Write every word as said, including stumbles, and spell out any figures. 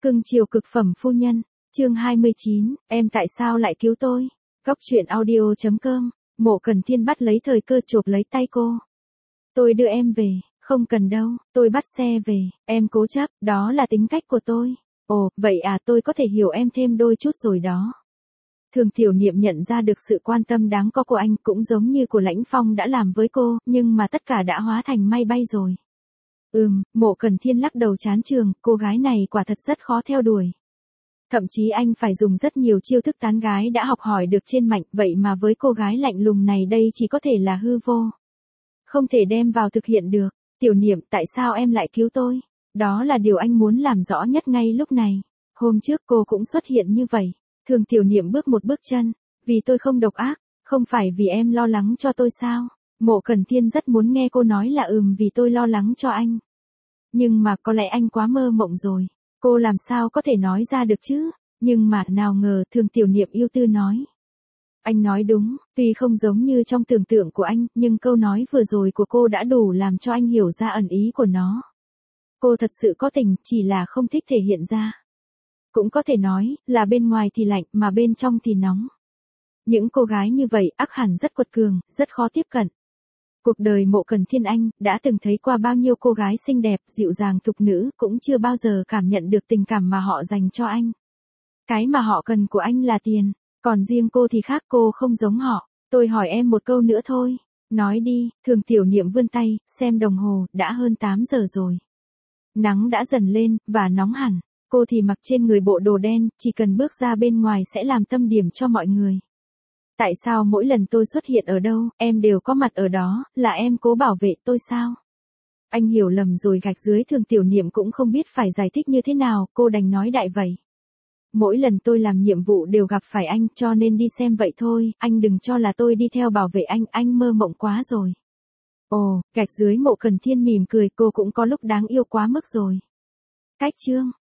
Cưng chiều cực phẩm phu nhân, chương hai mươi chín, em tại sao lại cứu tôi? Góc truyện audio chấm com, Mộ Cần Thiên bắt lấy thời cơ chộp lấy tay cô. Tôi đưa em về, không cần đâu, tôi bắt xe về, em cố chấp, đó là tính cách của tôi. Ồ, vậy à, tôi có thể hiểu em thêm đôi chút rồi đó. Thường Tiểu Niệm nhận ra được sự quan tâm đáng có của anh cũng giống như của Lãnh Phong đã làm với cô, nhưng mà tất cả đã hóa thành mây bay rồi. Ừm, Mộ Cần Thiên lắc đầu chán chường, cô gái này quả thật rất khó theo đuổi. Thậm chí anh phải dùng rất nhiều chiêu thức tán gái đã học hỏi được trên Mạnh, vậy mà với cô gái lạnh lùng này đây chỉ có thể là hư vô. Không thể đem vào thực hiện được. Tiểu Niệm, tại sao em lại cứu tôi? Đó là điều anh muốn làm rõ nhất ngay lúc này. Hôm trước cô cũng xuất hiện như vậy. Thường Tiểu Niệm bước một bước chân. Vì tôi không độc ác, không phải vì em lo lắng cho tôi sao? Mộ Cần Thiên rất muốn nghe cô nói là ừm vì tôi lo lắng cho anh. Nhưng mà có lẽ anh quá mơ mộng rồi. Cô làm sao có thể nói ra được chứ? Nhưng mà nào ngờ Thường Tiểu Niệm ưu tư nói. Anh nói đúng, tuy không giống như trong tưởng tượng của anh, nhưng câu nói vừa rồi của cô đã đủ làm cho anh hiểu ra ẩn ý của nó. Cô thật sự có tình, chỉ là không thích thể hiện ra. Cũng có thể nói là bên ngoài thì lạnh mà bên trong thì nóng. Những cô gái như vậy ắt hẳn rất quật cường, rất khó tiếp cận. Cuộc đời Mộ Cần Thiên anh đã từng thấy qua bao nhiêu cô gái xinh đẹp, dịu dàng thục nữ, cũng chưa bao giờ cảm nhận được tình cảm mà họ dành cho anh. Cái mà họ cần của anh là tiền, còn riêng cô thì khác, cô không giống họ. Tôi hỏi em một câu nữa thôi. Nói đi. Thường Tiểu Niệm vươn tay, xem đồng hồ, đã hơn tám giờ rồi. Nắng đã dần lên, và nóng hẳn. Cô thì mặc trên người bộ đồ đen, chỉ cần bước ra bên ngoài sẽ làm tâm điểm cho mọi người. Tại sao mỗi lần tôi xuất hiện ở đâu, em đều có mặt ở đó, là em cố bảo vệ tôi sao? Anh hiểu lầm rồi gạch dưới. Thường Tiểu Niệm cũng không biết phải giải thích như thế nào, cô đành nói đại vậy. Mỗi lần tôi làm nhiệm vụ đều gặp phải anh, cho nên đi xem vậy thôi, anh đừng cho là tôi đi theo bảo vệ anh, anh mơ mộng quá rồi. Ồ, gạch dưới. Mộ Cần Thiên mỉm cười, cô cũng có lúc đáng yêu quá mức rồi. Cách chương.